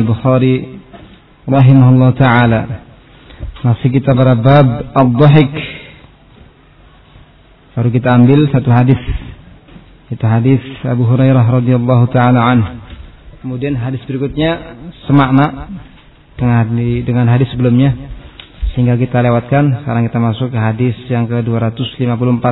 Al-Bukhari rahimahullah ta'ala. Masih kita pada bab ad-dhahik. Baru kita ambil satu hadis. Itu hadis Abu Hurairah radhiyallahu ta'ala anhu. Kemudian hadis berikutnya semakna dengan hadis sebelumnya, sehingga kita lewatkan. Sekarang kita masuk ke hadis yang ke-254.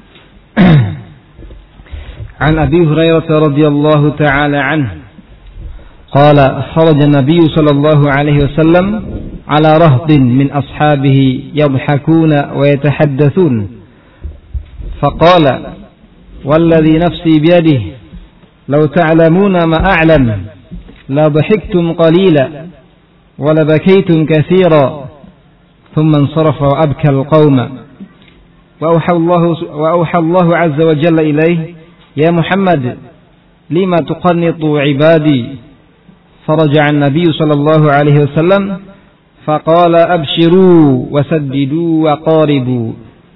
An Abi Hurairah radhiyallahu ta'ala anhu qala kharaja an-nabiy sallallahu alaihi wasallam ala rahdin min ashabihi yadhhakuna wa yatahaddathun faqala والذي نفسي بيده لو تعلمون ما أعلم لضحكتم قليلا ولبكيتم كثيرا ثم انصرف وأبكى القوم وأوحى الله عز وجل إليه يا محمد لما تقنط عبادي فرجع النبي صلى الله عليه وسلم فقال أبشروا وسددوا وقاربوا.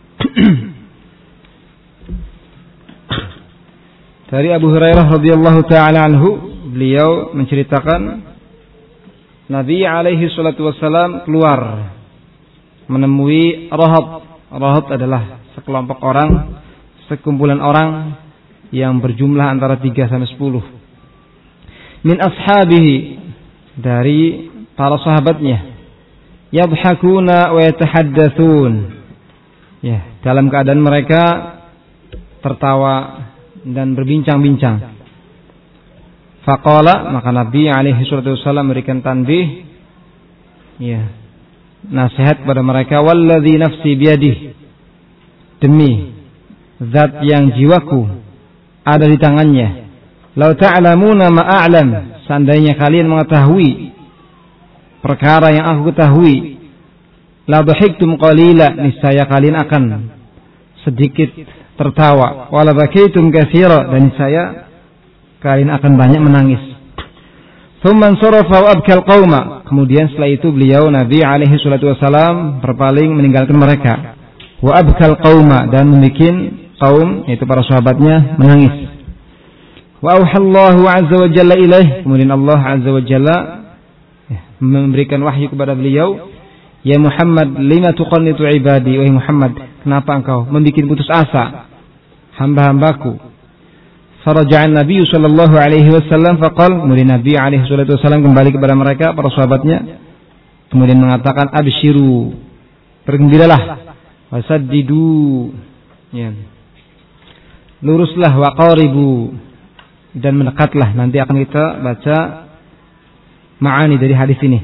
Dari Abu Hurairah radhiyallahu ta'ala anhu, beliau menceritakan Nabi alaihi salatu wassalam keluar menemui rahab. Rahab adalah sekelompok orang, sekumpulan orang yang berjumlah antara 3 sampai 10. Min ashabihi, dari para sahabatnya. Yadhhakuna wa yatahaddatsun. Ya, dalam keadaan mereka tertawa dan berbincang-bincang. Faqala, maka Nabi alaihi salatu wasallam memberikan tanbih, ya, nasihat kepada mereka, walladzi nafsi biyadihi, demi zat yang jiwaku ada di tangannya, lau ta'lamuna ma a'lam, seandainya kalian mengetahui perkara yang aku ketahui, la dhahiktum qalila, niscaya kalian akan sedikit tertawa, wala bakaitum katsira, dan saya kalian akan banyak menangis. Thumma sarafa wa abkal qauma, kemudian setelah itu beliau Nabi alaihi salatu wasalam berpaling meninggalkan mereka. Wa abkal qauma, dan membuat kaum, yaitu para sahabatnya, menangis. Wa auhallahu azza wa jalla ilaih, kemudian Allah azza wa jalla memberikan wahyu kepada beliau, ya Muhammad lima tuqannitu ibadi, wahai Muhammad, kenapa engkau membuat putus asa hamba-hambaku. Faraja'an Nabi sallallahu alaihi wasallam faqal, kemudian Nabi alaihi salatu wasallam kembali kepada mereka, para sahabatnya, kemudian mengatakan abshiru, bergembiralah, wasaddidu, ya, luruslah, waqaribu, dan mendekatlah. Nanti akan kita baca ma'ani dari hadis ini.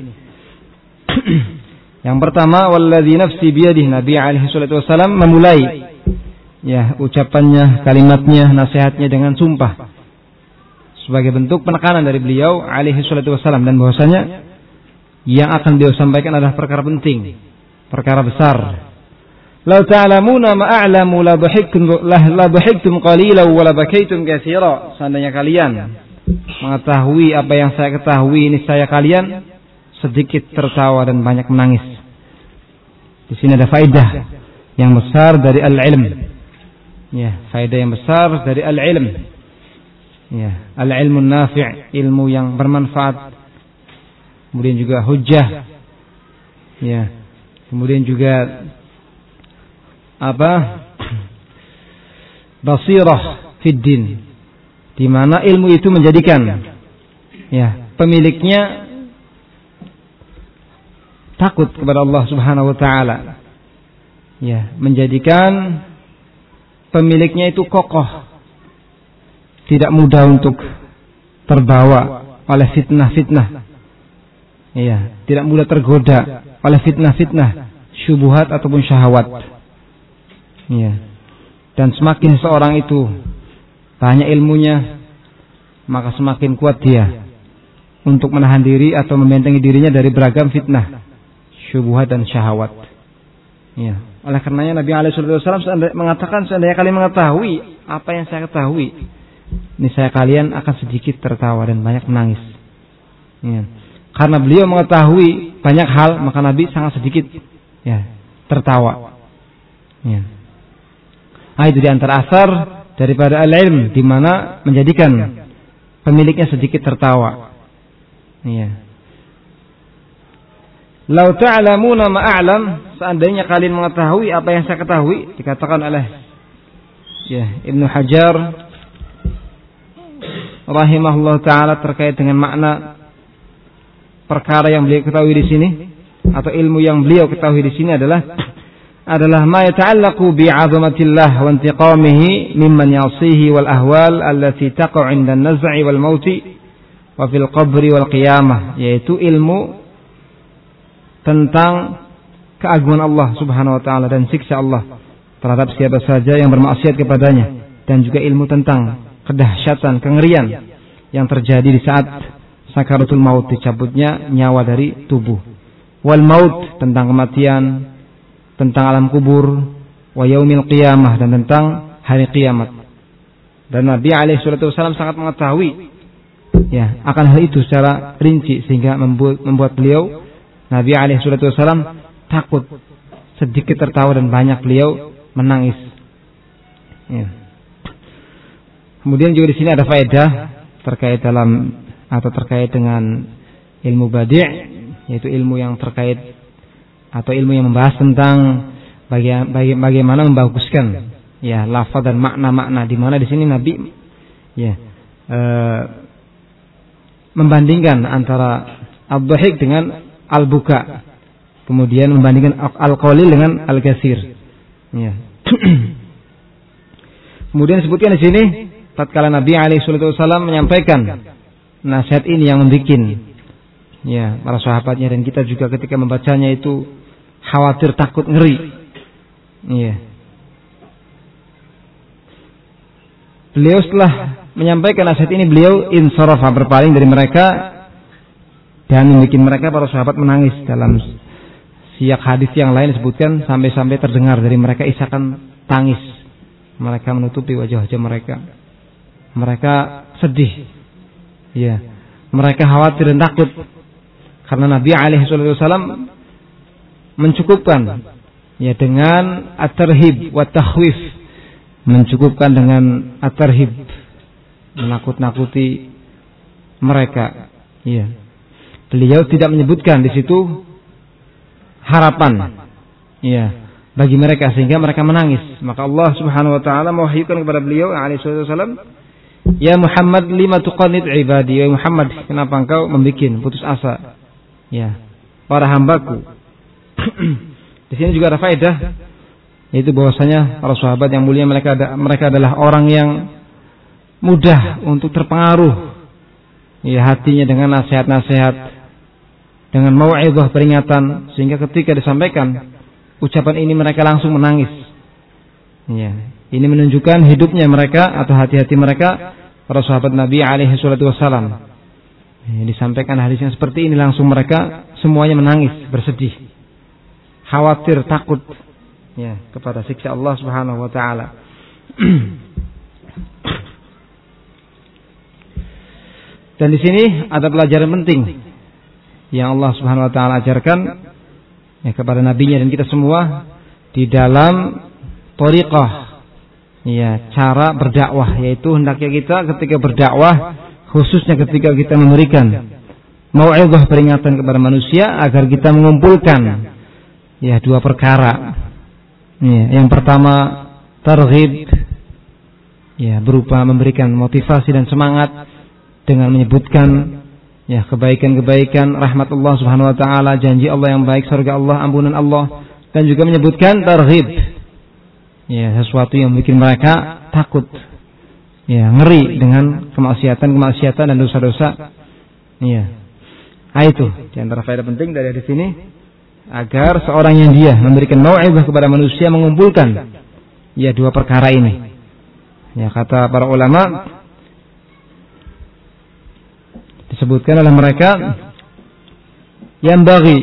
Yang pertama, walladzi nafsi biyadihi, Nabi alaihi salatu wasallam memulai, ya, ucapannya, kalimatnya, nasihatnya dengan sumpah, sebagai bentuk penekanan dari beliau alaihi salatu wasallam, dan bahwasanya yang akan beliau sampaikan adalah perkara penting, perkara besar. Lau ta'lamuna ma a'lamu la dhahiktum qalilan wa la bakaitum katsira, seandainya kalian mengetahui apa yang saya ketahui, niscaya kalian sedikit tertawa dan banyak menangis. Di sini ada faedah yang besar dari al-ilm. Ya, faedah yang besar dari al-ilm. Ya, al-ilmun nafi', ilmu yang bermanfaat. Kemudian juga hujjah. Ya. Kemudian juga basirah fid din, di mana ilmu itu menjadikan, ya, pemiliknya takut kepada Allah Subhanahu wa taala. Ya, menjadikan pemiliknya itu kokoh, tidak mudah untuk terbawa oleh fitnah-fitnah. Ya, tidak mudah tergoda oleh fitnah-fitnah, syubhat ataupun syahwat. Ya. Dan semakin seorang itu banyak ilmunya, maka semakin kuat dia untuk menahan diri atau membentengi dirinya dari beragam fitnah, syubhat dan syahwat. Ya. Oleh karenanya Nabi alaihi wasallam mengatakan, seandainya kalian mengetahui apa yang saya ketahui, niscaya kalian akan sedikit tertawa dan banyak menangis. Ya. Karena beliau mengetahui banyak hal, maka Nabi sangat sedikit, ya, tertawa. Ya. Nah, itu di antara asar daripada al-ilm, di mana menjadikan pemiliknya sedikit tertawa. Ya. "Lau ta'lamuna ma a'lam", seandainya kalian mengetahui apa yang saya ketahui, dikatakan oleh Ibnu Hajar rahimahullah taala terkait dengan makna perkara yang beliau ketahui di sini atau ilmu yang beliau ketahui di sini adalah ma yata'allaqu bi 'azamatillah wa intiqamihi mimman ya'sihi wal ahwal allati taqa'u 'inda an-naz'i wal mauti wa fil qabri wal qiyamah, yaitu ilmu tentang keagungan Allah Subhanahu wa taala dan siksa Allah terhadap siapa saja yang bermaksiat kepadanya, dan juga ilmu tentang kedahsyatan, kengerian yang terjadi di saat sakaratul maut, dicabutnya nyawa dari tubuh. Wal maut, tentang kematian, tentang alam kubur, wa yaumil qiyamah, dan tentang hari kiamat. Dan Nabi alaihi wasallam sangat mengetahui akan hal itu secara rinci, sehingga membuat beliau Nabi alaihi wasallam takut, sedikit tertawa dan banyak beliau menangis. Kemudian juga di sini ada faedah terkait dengan ilmu badi', yaitu ilmu yang terkait atau ilmu yang membahas tentang bagaimana membaguskan lafaz dan makna-makna, di mana di sini Nabi membandingkan antara ad-dhahik dengan al-buka, kemudian membandingkan al-qalil dengan al-katsir. Kemudian disebutkan di sini tatkala Nabi alaihi wasallam menyampaikan nasihat ini yang membuat para sahabatnya dan kita juga ketika membacanya itu khawatir, takut, ngeri. Beliau setelah menyampaikan nasihat ini, beliau insarafa, berpaling dari mereka, dan membuat mereka, para sahabat, menangis. Dalam siyak hadis yang lain disebutkan sampai-sampai terdengar dari mereka isakan tangis. Mereka menutupi wajah-wajah mereka. Mereka sedih. Mereka khawatir dan takut karena Nabi alaihi wasallam mencukupkan dengan at-tarhib wa takhwif, mencukupkan dengan at-tarhib, menakut-nakuti mereka. Beliau tidak menyebutkan di situ harapan bagi mereka sehingga mereka menangis. Maka Allah Subhanahu wa taala mewahyukan kepada beliau alaihi wasallam, "Ya Muhammad, lima tuqannit ibadi." Ya Muhammad, kenapa engkau membuat putus asa para hambaku? Di sini juga ada faedah, yaitu bahwasanya para sahabat yang mulia mereka adalah orang yang mudah untuk terpengaruh hatinya dengan nasihat-nasihat, dengan mau'izah, peringatan, sehingga ketika disampaikan ucapan ini mereka langsung menangis. Ini menunjukkan hidupnya mereka atau hati-hati mereka, para sahabat Nabi alaihi wasallam. Disampaikan hadis yang seperti ini, langsung mereka semuanya menangis, bersedih, khawatir, takut kepada siksa Allah Subhanahu wa taala. Dan di sini ada pelajaran penting yang Allah Subhanahu wa taala ajarkan kepada nabinya dan kita semua di dalam thariqah cara berdakwah, yaitu hendaknya kita ketika berdakwah, khususnya ketika kita memberikan mau'izah, peringatan kepada manusia, agar kita mengumpulkan dua perkara. Yang pertama targhib, berupa memberikan motivasi dan semangat dengan menyebutkan kebaikan-kebaikan, rahmat Allah Subhanahu wa taala, janji Allah yang baik, surga Allah, ampunan Allah, dan juga menyebutkan targhib, sesuatu yang bikin mereka takut, ngeri dengan kemaksiatan dan dosa-dosa. Itu di antara faedah penting dari hadis ini, agar seorang yang dia memberikan mau'izah kepada manusia mengumpulkan dua perkara ini. Kata para ulama, disebutkan oleh mereka, yang bagi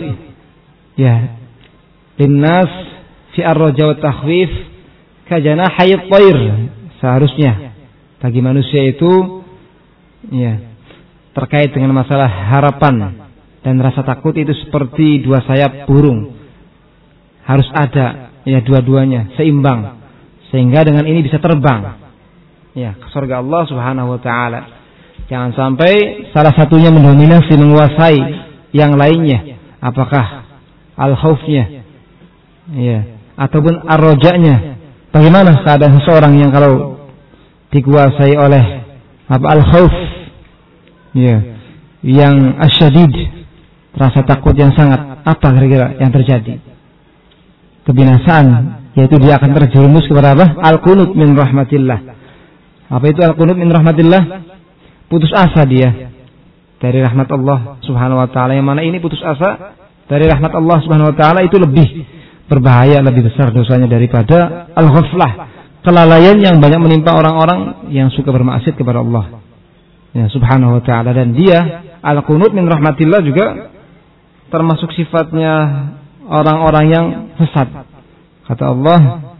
linnas fi ar-raja wa takhwif kajanahi at-tayr, seharusnya bagi manusia itu terkait dengan masalah harapan dan rasa takut itu seperti dua sayap burung, harus ada dua-duanya seimbang, sehingga dengan ini bisa terbang ke surga Allah Subhanahu wa taala. Jangan sampai salah satunya mendominasi, menguasai yang lainnya. Apakah al-khaufnya. Ya, ataupun ar-raja'nya. Bagaimana keadaan seseorang yang kalau dikuasai oleh al-khauf, ya, yang asyadid, rasa takut yang sangat, apa kira-kira yang terjadi? Kebinasaan, yaitu dia akan terjerumus kepada apa? Al-qunut min rahmatillah. Apa itu al-qunut min rahmatillah? Putus asa dia dari rahmat Allah Subhanahu wa taala. Yang mana ini putus asa dari rahmat Allah Subhanahu wa taala itu lebih berbahaya, lebih besar dosanya daripada al-ghaflah, kelalaian yang banyak menimpa orang-orang yang suka bermaksiat kepada Allah ya Subhanahu wa taala. Dan dia al-qunut min rahmatillah juga termasuk sifatnya orang-orang yang sesat. Kata Allah,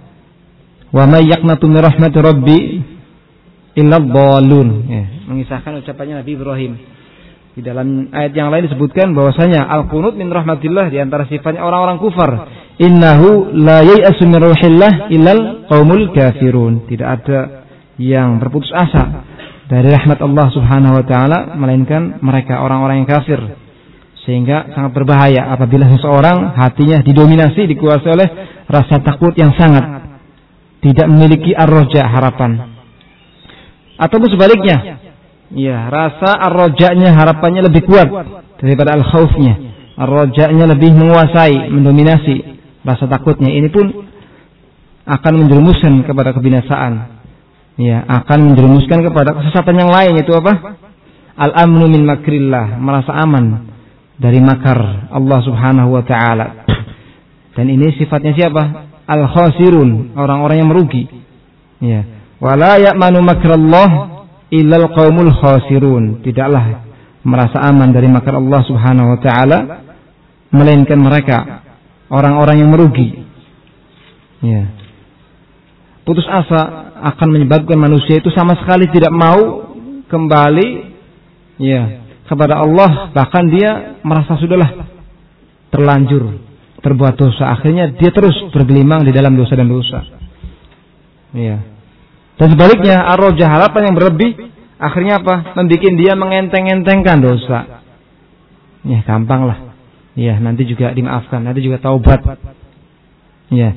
wa may yaqnatu min rahmati rabbi illa dhalun, ya, mengisahkan ucapannya Nabi Ibrahim. Di dalam ayat yang lain disebutkan bahwasanya al-qunut min rahmatillah di antara sifatnya orang-orang kufar. Innahu la yai'asu min ruhillah illal qaumul kafirun. Tidak ada yang berputus asa dari rahmat Allah Subhanahu wa taala melainkan mereka orang-orang yang kafir. Sehingga sangat berbahaya apabila seseorang hatinya didominasi, dikuasai oleh rasa takut yang sangat, tidak memiliki ar-raja, harapan. Ataupun sebaliknya, ya, rasa ar-raja'nya, harapannya lebih kuat daripada al-khaufnya. Ar-raja'nya lebih menguasai, mendominasi rasa takutnya. Ini pun akan menjerumuskan kepada kebinasaan. Ya, akan menjerumuskan kepada kesesatan yang lain, yaitu apa? Al-amnu min makrillah, merasa aman dari makar Allah Subhanahu wa taala. Dan ini sifatnya siapa? Al-khasirun, orang-orang yang merugi. Ya. Wala ya'manu makrallah illal qaumul khasirun. Tidaklah merasa aman dari makar Allah Subhanahu wa taala melainkan mereka orang-orang yang merugi. Ya. Putus asa akan menyebabkan manusia itu sama sekali tidak mau kembali ya kepada Allah, bahkan dia merasa sudahlah terlanjur terbuat dosa, akhirnya dia terus bergelimang di dalam dosa dan dosa. Ya. Dan sebaliknya, ar-raja, harapan yang berlebih, akhirnya apa? Membikin dia mengenteng-entengkan dosa. Ya, gampang lah. Ya, nanti juga dimaafkan, nanti juga taubat. Ya.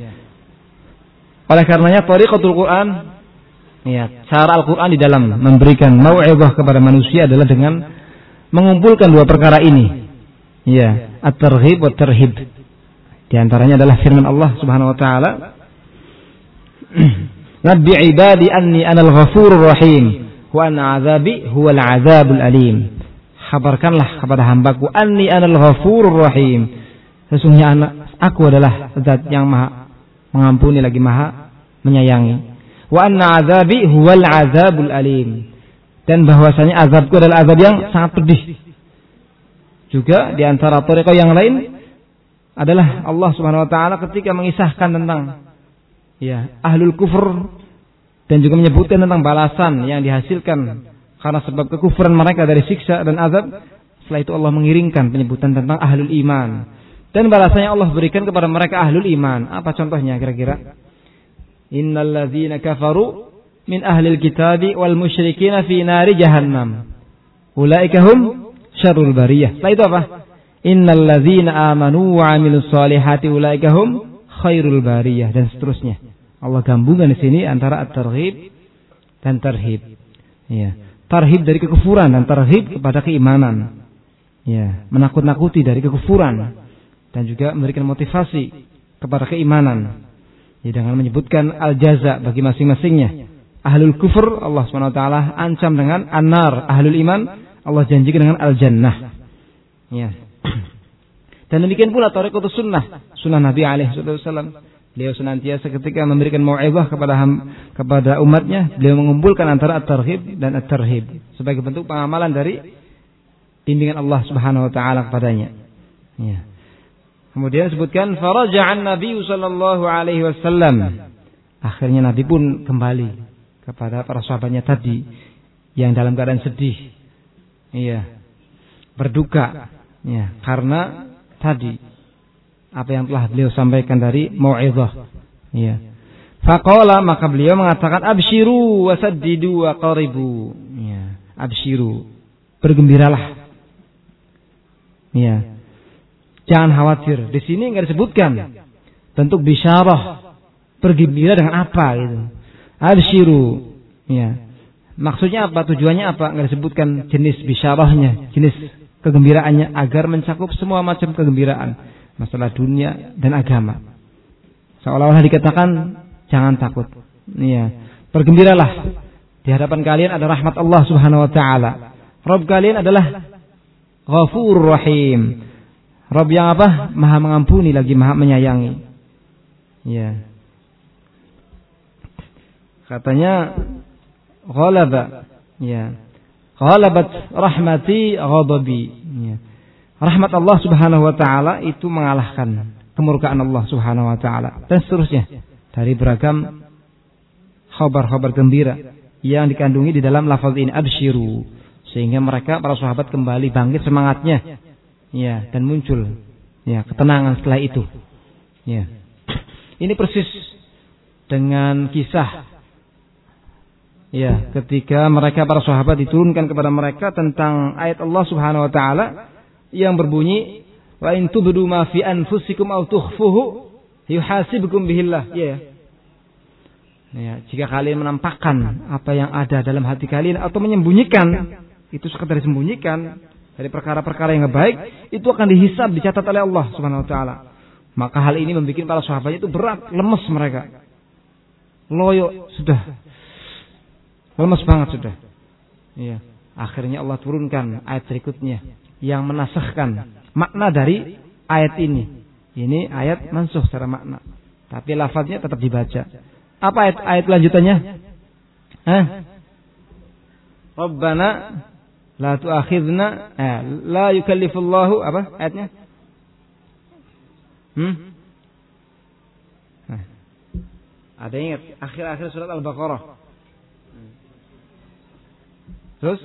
Oleh karenanya, thariqatul Quran, ya, cara Al-Quran di dalam memberikan mau'izah kepada manusia adalah dengan mengumpulkan dua perkara ini. Ya, at-targhib wa tarhib. Di antaranya adalah firman Allah Subhanahu wa taala, Nabbi ibadi anni anal ghafurur rahim wa anna azabi huwal azabul alim. Kabarkanlah kepada hambaku anni anal ghafurur rahim. Sesungguhnya aku adalah zat yang maha mengampuni lagi maha menyayangi. Wa anna azabi huwal azabul alim. Dan bahwasanya azabku adalah azab yang sangat pedih. Juga di antara thariqah yang lain adalah Allah Subhanahu wa taala ketika mengisahkan tentang ya ahlul kufur dan juga menyebutkan tentang balasan yang dihasilkan karena sebab kekufuran mereka dari siksa dan azab. Setelah itu Allah mengiringkan penyebutan tentang ahlul iman dan balasannya Allah berikan kepada mereka ahlul iman. Apa contohnya kira-kira? Innal ladzina kafaru min ahlil kitabi wal musyrikin fi nari jahannam ulaika hum syarrul bariyah. Setelah itu apa? Innal ladzina amanu wa 'amilus solihati ulaika hum khairul bariyah, dan seterusnya. Allah gabungkan di sini antara at-targhib dan tarhib. Ya, tarhib dari kekufuran dan tarhib kepada keimanan. Ya, menakut-nakuti dari kekufuran dan juga memberikan motivasi kepada keimanan. Ya, dengan menyebutkan al-jaza bagi masing-masingnya. Ahlul kufur Allah SWT ancam dengan an-nar, ahlul iman Allah janjikan dengan al-jannah. Ya. Dan demikian pula thariqatus sunnah Nabi alaihi wasallam. Beliau senantiasa ketika memberikan mau'izah kepada umatnya, beliau mengumpulkan antara at-targhib dan at-tarhib sebagai bentuk pengamalan dari bimbingan Allah Subhanahu wa taala kepadanya. Ya. Kemudian disebutkan faraja'an Nabi sallallahu alaihi wasallam. Akhirnya Nabi pun kembali kepada para sahabatnya tadi yang dalam keadaan sedih. Iya. Berduka. Ya, karena tadi apa yang telah beliau sampaikan dari mau'izah. Ya. Faqala, maka beliau mengatakan absyiru wasaddidu wa qaribu. Ya, absyiru. Bergembiralah. Ya. Jangan khawatir. Di sini enggak disebutkan bentuk bisyarah, bergembira dengan apa gitu. Absyiru. Ya. Maksudnya apa? Tujuannya apa? Enggak disebutkan jenis bisyarahnya, jenis kegembiraannya agar mencakup semua macam kegembiraan, masalah dunia dan agama. Seolah-olah dikatakan jangan takut. Ya. Bergembiralah. Di hadapan kalian ada rahmat Allah Subhanahu wa taala. Rabb kalian adalah Ghafurur Rahim. Rabb yang apa? Maha mengampuni lagi maha menyayangi. Ya. Katanya ghalaba. Ya. Ghalabat rahmati ghadabi. Ya. Rahmat Allah Subhanahu wa taala itu mengalahkan kemurkaan Allah Subhanahu wa taala dan seterusnya dari beragam khabar-khabar gembira yang dikandungi di dalam lafaz ini absyiru, sehingga mereka para sahabat kembali bangkit semangatnya, ya, dan muncul, ya, ketenangan setelah itu, ya. Ini persis dengan kisah, ya, ketika mereka para sahabat diturunkan kepada mereka tentang ayat Allah Subhanahu wa taala yang berbunyi wa in tubdu ma fi anfusikum aw tukhfuhu yuhasibukum bihillah, ya. Ya, jika kalian menampakkan apa yang ada dalam hati kalian atau menyembunyikan, itu sekedar disembunyikan dari perkara-perkara yang baik, itu akan dihisab, dicatat oleh Allah Subhanahu wa taala. Maka hal ini membuat para sahabat itu berat, lemes mereka. Loyo sudah. Lemes banget sudah. Iya. Akhirnya Allah turunkan ayat berikutnya yang menasahkan makna dari ayat ini. Ini ayat mansuh secara makna, tapi lafaznya tetap dibaca. Apa ayat lanjutannya? Rabbana la tu'akhidna, la yukallifullahu, apa ayatnya? Ada ingat akhir-akhir surat Al-Baqarah. Terus?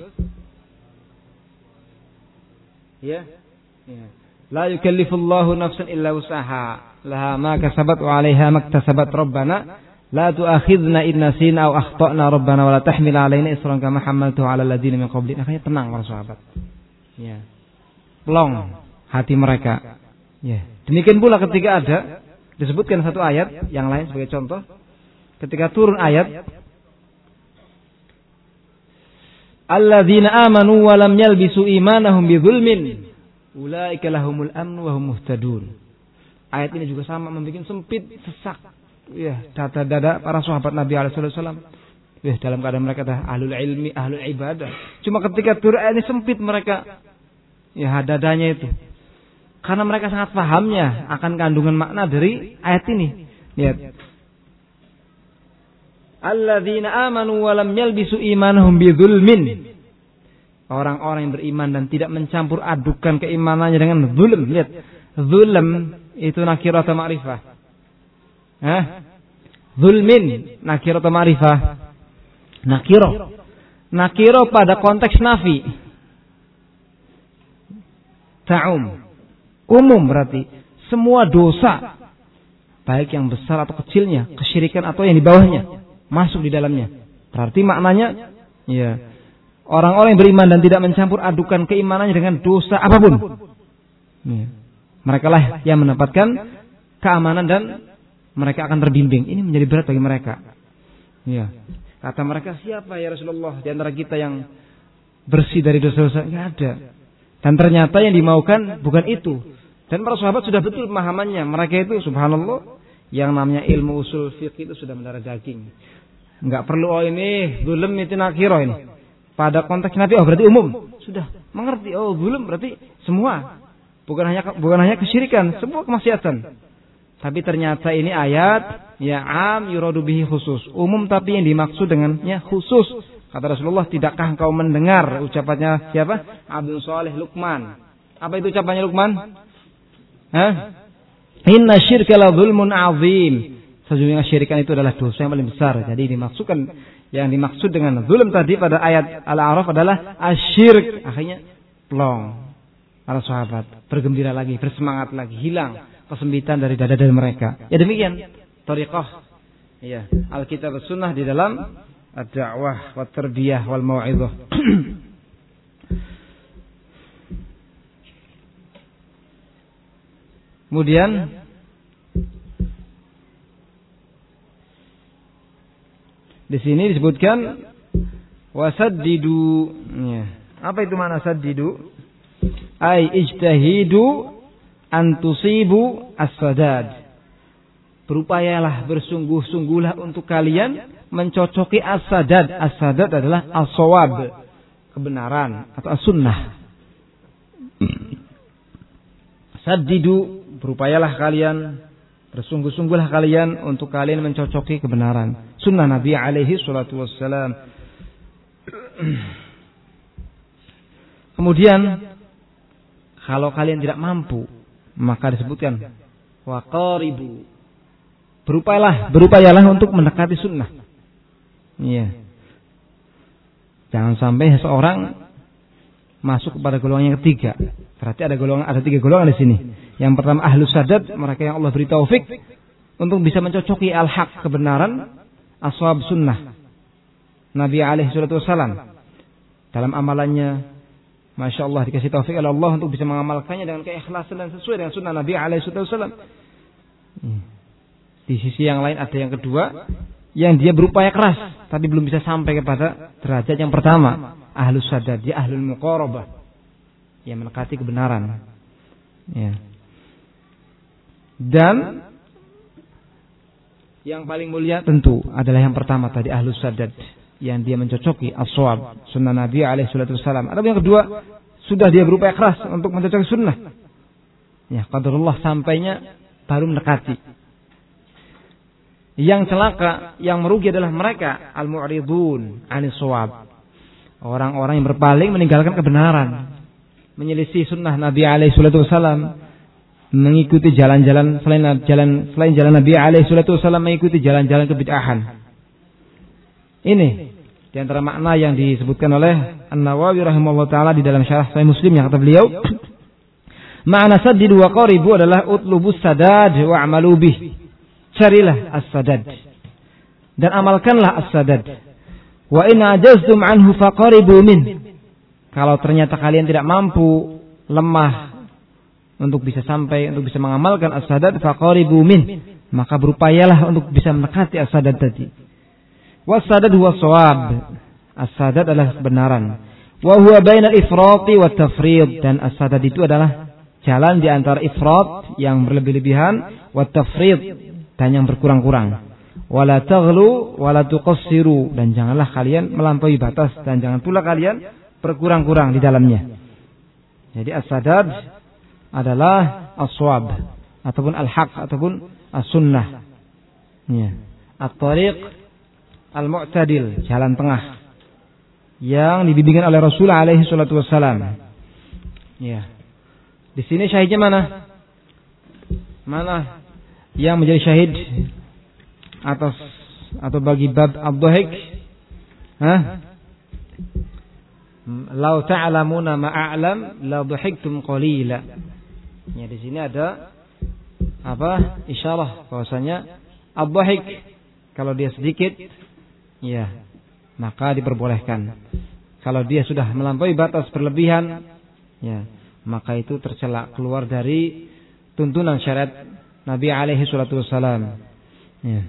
Ya. La yukallifullahu nafsan illa wus'aha, laha ma kasabat wa 'alaiha maktasabat. Rabbana la tu'akhidna in nasina aw akhtana rabbana wa la tahmil 'alaina isran kama hamaltahu 'ala alladziina min qablina. Akhirnya tenang para sahabat. Ya. Plong hati mereka. Ya. Demikian pula ketika ada disebutkan satu ayat yang lain sebagai contoh, ketika turun ayat alladzina amanu wa lam yalbisu imanahum bidzulmin ulaika lahumul amnu wa hum muhtadun. Ayat ini juga sama membuat sempit, sesak, ya, dada para sahabat Nabi alaihi wasallam. Ya, dalam keadaan mereka adalah ahlul ilmi, ahlul ibadah. Cuma ketika turun ayat ini sempit mereka, ya, dadanya itu. Karena mereka sangat pahamnya akan kandungan makna dari ayat ini. Lihat. Alladzina amanu wa lam yalbisu imanahum bidzulmin. Orang-orang yang beriman dan tidak mencampur adukan keimanannya dengan zulm. Lihat. Zulm itu nakirah atau ma'rifah? Zulmin nakirah atau ma'rifah? Nakirah. Nakirah pada konteks nafi. Ta'um. Umum berarti semua dosa, baik yang besar atau kecilnya, kesyirikan atau yang di bawahnya, masuk di dalamnya. Berarti maknanya, ya, orang-orang yang beriman dan tidak mencampur adukan keimanannya dengan dosa apapun, ya, mereka lah yang mendapatkan keamanan dan mereka akan terbimbing. Ini menjadi berat bagi mereka. Ya. Kata mereka, siapa ya Rasulullah di antara kita yang bersih dari dosa-dosa? Tidak ada. Dan ternyata yang dimaukan bukan itu. Dan para sahabat sudah betul pemahamannya. Mereka itu subhanallah, yang namanya ilmu usul fiqh itu sudah mendarah daging. Enggak perlu ini zulm itu nakirah ini. Pada konteks Nabi, berarti umum. Sudah mengerti, zulm berarti semua. Bukan hanya kesyirikan, semua kemaksiatan. Tapi ternyata ini ayat, ya, am yuradu bihi khusus. Umum tapi yang dimaksud dengannya khusus. Kata Rasulullah, tidakkah engkau mendengar ucapannya siapa? Abdul Saleh Luqman. Apa itu ucapannya Luqman? Inna syirka la zulmun azim. Sesungguhnya syirikan itu adalah dosa yang paling besar. Jadi yang dimaksud dengan zulm tadi pada ayat Al-A'raf adalah asyirk. Akhirnya plong. Para sahabat bergembira lagi, bersemangat lagi, hilang kesempitan dari dada mereka. Ya demikian thariqah, ya, Alkitab dan Sunnah di dalam ad-da'wah wa tarbiyah wal mau'izah. Kemudian di sini disebutkan wasaddidu. Ya. Apa itu makna saddidu? Ai ijtahidu an tusibu as-sadad. Berupayalah, bersungguh-sungguhlah untuk kalian mencocoki as-sadad. As-sadad adalah as-shawab, kebenaran atau as-sunnah. Saddidu, berupayalah kalian, bersungguh-sungguhlah kalian untuk kalian mencocoki kebenaran. Sunnah Nabi alaihi salatu wassalam. Kemudian kalau kalian tidak mampu, maka disebutkan waqaribu. Berupayalah untuk mendekati sunnah. Iya. Jangan sampai seorang masuk kepada golongan yang ketiga. Berarti ada 3 golongan di sini. Yang pertama ahlus sadad, mereka yang Allah beri taufik untuk bisa mencocoki al-haq, kebenaran, ashab sunnah Nabi alaihi salatu wassalam. Dalam amalannya, Masya Allah, dikasih taufik oleh Allah untuk bisa mengamalkannya dengan keikhlasan dan sesuai dengan sunnah Nabi alaihi salatu wassalam. Di sisi yang lain ada yang kedua, yang dia berupaya keras tapi belum bisa sampai kepada derajat yang pertama, ahlus sadad, dia ahlul muqarabah, yang mendekati kebenaran. Ya. Dan yang paling mulia tentu adalah yang pertama tadi, ahlus sadad, yang dia mencocoki as-shawab, sunnah Nabi alaihi salatu wassalam. Ada yang kedua, sudah dia berupaya keras untuk mencocoki sunnah. Ya, qadarullah, sampainya baru mendekati. Yang celaka, yang merugi adalah mereka al-mu'ridun anis shawab. Orang-orang yang berpaling meninggalkan kebenaran, menyelisih sunnah Nabi alaihi salatu wassalam, mengikuti jalan-jalan selain jalan Nabi alaihi salatu wassalam, mengikuti jalan-jalan kebid'ahan. Ini di antara makna yang disebutkan oleh An-Nawawi rahimahullah taala di dalam syarah Sahih Muslim, yang kata beliau, makna saddidu wa qaribu adalah utlubus sadad wa amalu bih. Carilah as-sadad dan amalkanlah as-sadad. Wa in ajaztum anhu faqaribu min. Kalau ternyata kalian tidak mampu, lemah untuk bisa sampai, untuk bisa mengamalkan as-sadad, faqaribu min, maka berupayalah untuk bisa mendekati as-sadad tadi. Was-sadad huwa shawab. As-sadad adalah kebenaran. Wa huwa bainal ifrati wat tafrid, dan as-sadad itu adalah jalan di antara ifrat yang berlebih-lebihan, wat tafrid, dan yang berkurang-kurang. Wala taghlu wala tuqassiru, dan janganlah kalian melampaui batas, dan jangan pula kalian berkurang-kurang di dalamnya. Jadi as-sadad adalah as-shawab ataupun al-haq ataupun as-sunnah. Ya. At-tariq al-mu'tadil, jalan tengah yang dibimbingkan oleh Rasulullah alaihi salatu wassalam. Ya. Di sini syahidnya mana? Mana yang menjadi syahid atas atau bagi bab ad-dhahik? Lau ta'lamuna ma a'lam la dhahiktum qalila. Ya, di sini ada apa? Isyarah bahwasanya ad-dhahik kalau dia sedikit, ya, maka diperbolehkan. Kalau dia sudah melampaui batas berlebihan, ya, maka itu tercela, keluar dari tuntunan syariat Nabi alaihi salatu wassalam. Ya.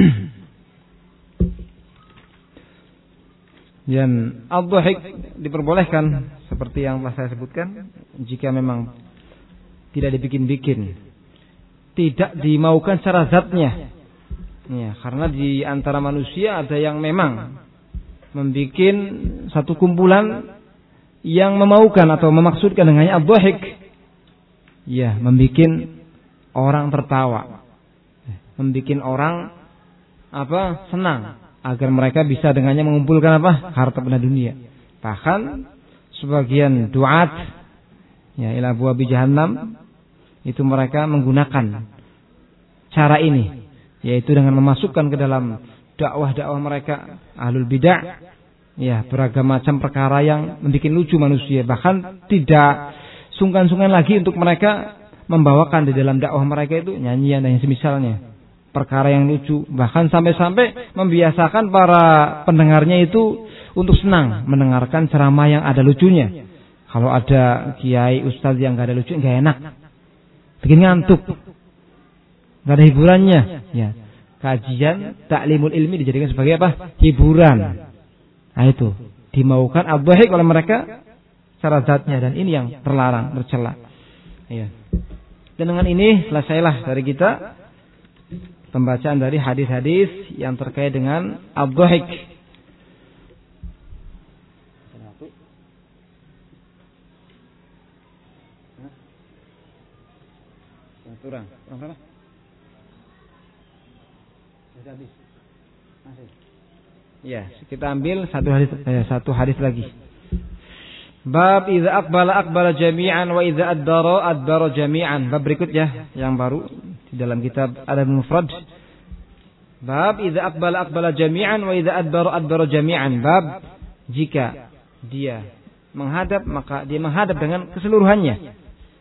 Dan ad-dhahik diperbolehkan seperti yang telah saya sebutkan jika memang tidak dibikin-bikin, tidak dimaukan secara zatnya. Ya, karena di antara manusia ada yang memang membikin satu kumpulan yang memaukan atau memaksudkan dengannya ad-dhahik. Ya, membikin orang tertawa, membikin orang senang, agar mereka bisa dengannya mengumpulkan harta benda dunia. Bahkan sebagian duat, ya, ila abwabi jahannam, itu mereka menggunakan cara ini, yaitu dengan memasukkan ke dalam dakwah-dakwah mereka ahlul bid'ah, ya, beragam macam perkara yang membuat lucu manusia. Bahkan tidak sungkan-sungkan lagi untuk mereka membawakan di dalam dakwah mereka itu nyanyian dan yang semisalnya, perkara yang lucu. Bahkan sampai-sampai membiasakan para pendengarnya itu untuk senang mendengarkan ceramah yang ada lucunya. Kalau ada kiai ustaz yang gak ada lucu, gak enak. bikin ngantuk. Enggak ada hiburannya, ya. Kajian ta'limul ilmi dijadikan sebagai apa? Hiburan. Nah itu, dimaukan ad-dhahik oleh mereka secara zatnya, dan ini yang terlarang, tercela. Ya. Dan dengan ini selesailah dari kita pembacaan dari hadis-hadis yang terkait dengan ad-dhahik. Kurang berapa? Sudah habis. Masih. Ya, kita ambil satu hadis lagi. Bab idza aqbala jami'an wa idza adbara jami'an. Bab berikutnya yang baru di dalam kitab Adabul Mufrad. Bab idza aqbala jami'an wa idza adbara jami'an. Bab jika dia menghadap maka dia menghadap dengan keseluruhannya.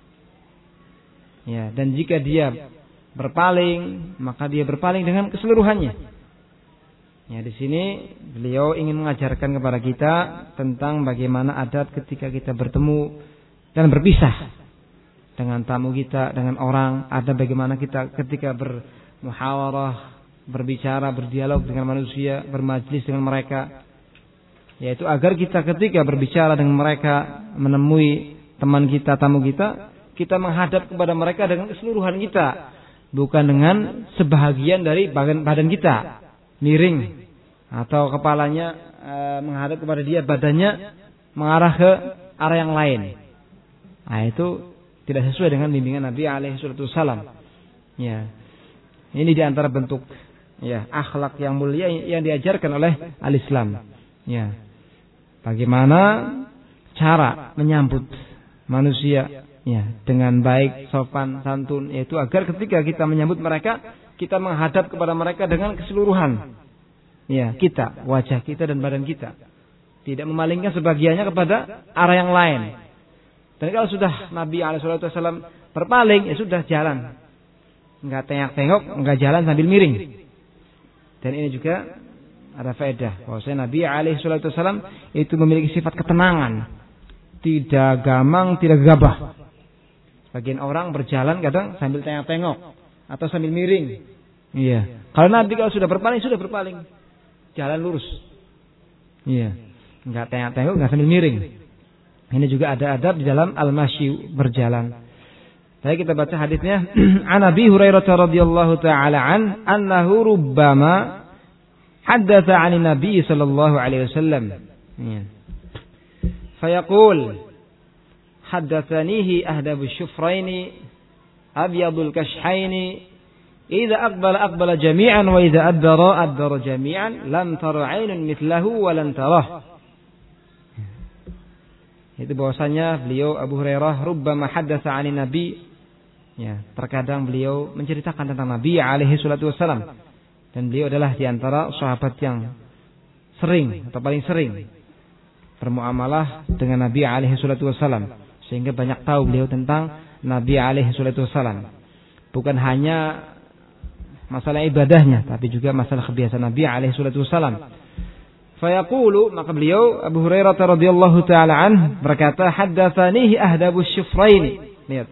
Ya, dan jika dia berpaling maka dia berpaling dengan keseluruhannya. Ya, di sini beliau ingin mengajarkan kepada kita tentang bagaimana adab ketika kita bertemu dan berpisah dengan tamu kita, dengan orang. Ada bagaimana kita ketika bermuhawarah, berbicara, berdialog dengan manusia, bermajlis dengan mereka. Yaitu agar kita ketika berbicara dengan mereka, menemui teman kita, tamu kita, kita menghadap kepada mereka dengan keseluruhan kita, bukan dengan sebahagian dari badan kita, miring, atau kepalanya menghadap kepada dia, badannya mengarah ke arah yang lain. Nah, itu tidak sesuai dengan bimbingan Nabi alaihi wasallam. Ya. Ini di antara bentuk ya akhlak yang mulia yang diajarkan oleh al-Islam. Ya. Bagaimana cara menyambut manusia ya dengan baik, sopan, santun, yaitu agar ketika kita menyambut mereka, kita menghadap kepada mereka dengan keseluruhan. Ya, kita, wajah kita dan badan kita. Tidak memalingkan sebagiannya kepada arah yang lain. Dan kalau sudah Nabi SAW berpaling, ya sudah jalan. Enggak tengok-tengok, enggak jalan sambil miring. Dan ini juga ada faedah bahwasanya Nabi SAW itu memiliki sifat ketenangan. Tidak gamang, tidak gegabah. Sebagian orang berjalan kadang sambil tengok-tengok atau sambil miring. Iya. Kalau Nabi kalau sudah berpaling, jalan lurus. Iya. Enggak tengok-tengok, enggak sambil miring. Ini juga ada adab di dalam al-masyi, berjalan. Baik, kita baca hadisnya. An Abi Hurairah radhiyallahu taala annahu rubbama haddatsa 'an Nabi sallallahu alaihi wasallam. Iya. Fayaqul حدثنيه أهدب الشفرين أبيض الكشحين إذا أقبل جميعا وإذا أدبر جميعا لم تر عين مثله ولن تراه. Itu bahwasanya beliau Abu Hurairah rubbama haddatsa 'anin Nabi, ya, terkadang beliau menceritakan tentang Nabi alaihi salatu wasallam, dan beliau adalah di antara sahabat yang sering atau paling sering bermuamalah dengan Nabi alaihi salatu wasallam, sehingga banyak tahu beliau tentang Nabi alaihi salatu wasallam. Bukan hanya masalah ibadahnya, tapi juga masalah kebiasaan Nabi alaihi salatu wasallam. Fayaqulu, maka beliau Abu Hurairah radhiyallahu taala an berkata, haddatsanihi ahdabus syufrain. Lihat.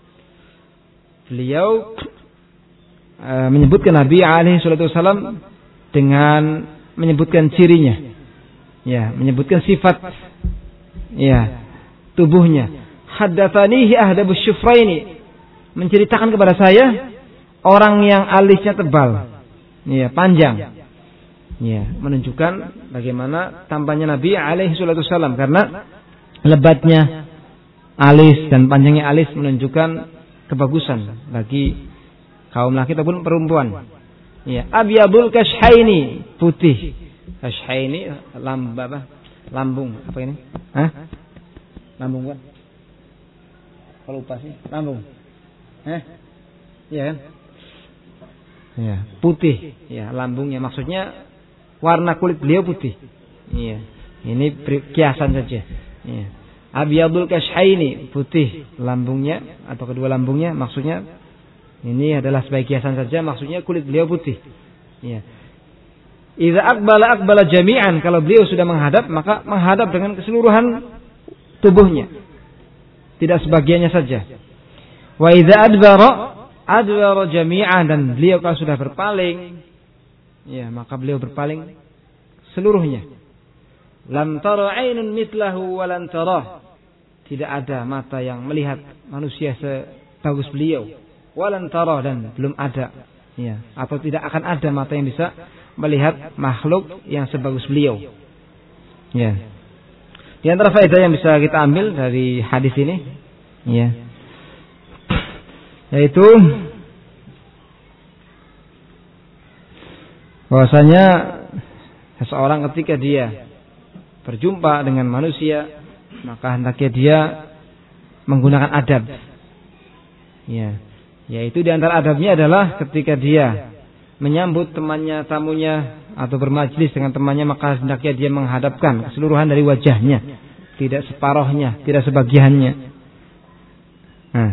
Beliau menyebutkan Nabi alaihi salatu wasallam dengan menyebutkan cirinya. Ya, menyebutkan sifat ya tubuhnya. Haddatsanihi ahdabus syufraini, menceritakan kepada saya orang yang alisnya tebal, ya, panjang, ya, menunjukkan bagaimana tampangnya Nabi alaihi salatu wasallam, karena lebatnya alis dan panjangnya alis menunjukkan kebagusan bagi kaum laki ataupun perempuan. Ya, abyadul kashhaini, putih. Kashhaini lambung apa ini? Hah? Lambung kan? Kalau lupa sih, lambung. Iya kan? Ya, putih. Ya, lambungnya maksudnya warna kulit beliau putih. Iya. Ini kiasan saja. Iya. Abyadul kashhaini, putih lambungnya atau kedua lambungnya, maksudnya ini adalah sebagai kiasan saja, maksudnya kulit beliau putih. Iya. Idza aqbala jami'an, kalau beliau sudah menghadap, maka menghadap dengan keseluruhan tubuhnya, tidak sebagiannya saja. Wa idza adbara jami'an, dan beliau kalau sudah berpaling, ya, maka beliau berpaling seluruhnya. Lam tara 'ainun mithlahu wa lan tarah. Tidak ada mata yang melihat manusia sebagus beliau. Wa lan tarah, dan belum ada, ya, atau tidak akan ada mata yang bisa melihat makhluk yang sebagus beliau. Ya. Di antara faedah yang bisa kita ambil dari hadis ini, ya, yaitu bahwasanya seseorang ketika dia berjumpa dengan manusia, maka hendaknya dia menggunakan adab. Ya, yaitu di antara adabnya adalah ketika dia menyambut temannya, tamunya, atau bermajlis dengan temannya, maka hendaknya dia menghadapkan keseluruhan dari wajahnya, tidak separohnya, tidak sebagiannya. Nah,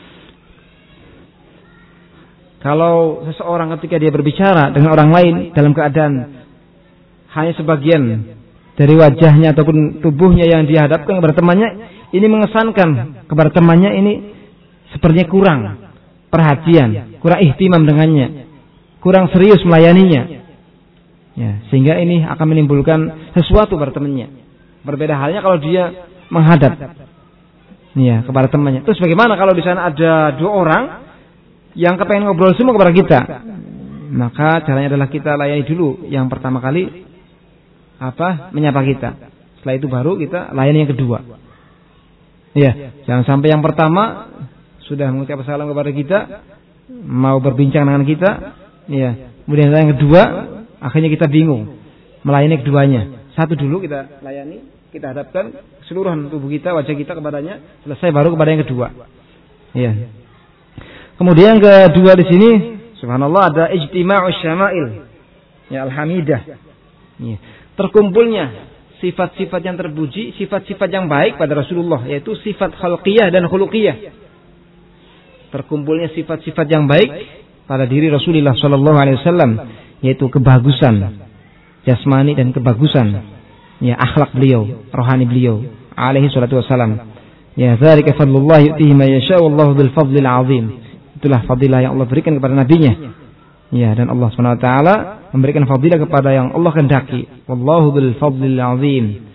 kalau seseorang ketika dia berbicara dengan orang lain dalam keadaan hanya sebagian dari wajahnya ataupun tubuhnya yang dihadapkan kepada temannya, ini mengesankan kepada temannya ini sepertinya kurang perhatian, kurang ihtimam dengannya, kurang serius melayaninya. Ya, sehingga ini akan menimbulkan sesuatu pada temannya. Berbeda halnya kalau dia menghadap, ya, kepada temannya. Terus bagaimana kalau di sana ada dua orang yang kepengen ngobrol semua kepada kita? Maka caranya adalah kita layani dulu yang pertama kali menyapa kita. Setelah itu baru kita layani yang kedua. Ya, jangan sampai yang pertama sudah mengucap salam kepada kita, mau berbincang dengan kita, ya, kemudian yang kedua akhirnya kita bingung melayani keduanya. Satu dulu kita layani, kita hadapkan seluruh tubuh kita, wajah kita kepadanya, selesai baru kepada yang kedua. Ya. Kemudian yang kedua di sini, subhanallah, ada ijtima'us syama'il, ya, al-hamidah. Ya. Terkumpulnya sifat-sifat yang terpuji, sifat-sifat yang baik pada Rasulullah, yaitu sifat khalqiyah dan khuluqiyah. Terkumpulnya sifat-sifat yang baik pada diri Rasulullah sallallahu alaihi wasallam, yaitu kebagusan jasmani dan kebagusan, ya, akhlak beliau, rohani beliau alaihi salatu wasallam. Ya, dzalika fadlullah yu'tihi man yasha wallahu dzul fadlil azim. Itulah fadilah yang Allah berikan kepada nabinya. Ya, dan Allah Subhanahu wa taala memberikan fadilah kepada yang Allah kehendaki. Wallahu dzul fadlil azim.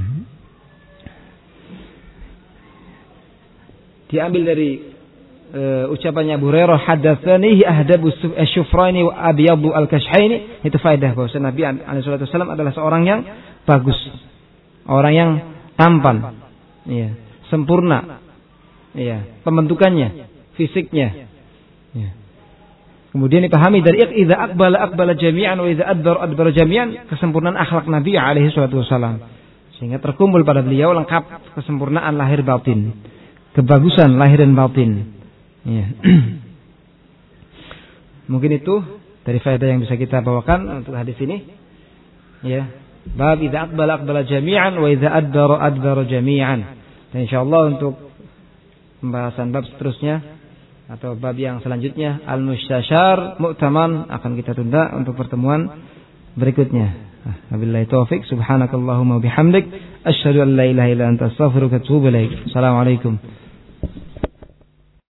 Diambil dari ucapannya Abu Hurairah, hadatsani ahdabu asyufraini wa abyadu al-kashhaini. Itu faedah bahwa Nabi alaihi salatu wasallam adalah seorang yang bagus, orang yang tampan, ya, sempurna, ya, pembentukannya, fisiknya, ya. Kemudian dipahami dari idza aqbala jami'an wa idza adbara jami'an, kesempurnaan akhlak Nabi alaihi salatu wasallam, sehingga terkumpul pada beliau lengkap kesempurnaan lahir batin, kebagusan lahir dan batin. Ya. Mungkin itu dari faedah yang bisa kita bawakan untuk hadis ini. Ya. Bab idza aqbala jami'an wa idza adbara jami'an. Dan insyaallah untuk pembahasan bab seterusnya atau bab yang selanjutnya, al-mustasyar mu'taman, akan kita tunda untuk pertemuan berikutnya. Wabillahi taufik. Subhanakallahumma bihamdik asyhadu an la ilaha illa anta astaghfiruka wa atubu ilaik. Assalamualaikum.